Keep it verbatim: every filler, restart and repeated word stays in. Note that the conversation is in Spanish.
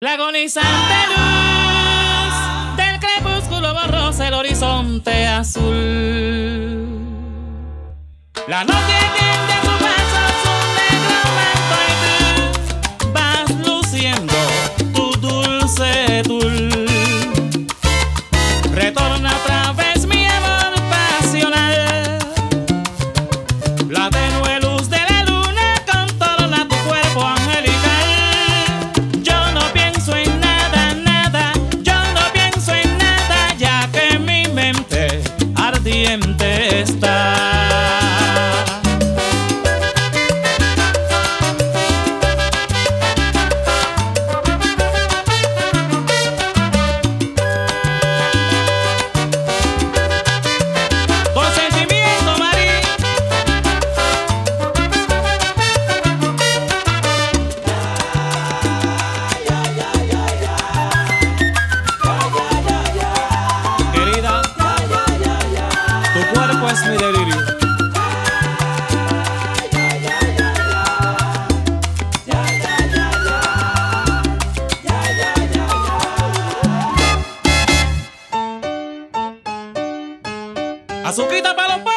La agonizante luz del crepúsculo borroso el horizonte azul. La noche tiende a tu paso su negro manto y tú vas luciendo tu dulce tul. Retorna otra vez mi amor pasional. La tenue luz de la luna contorna tu cuerpo angelical. Yo no pienso en nada, nada, yo no pienso en nada, ya que mi mente ardiente está. Es mi delirio. Azuquita para los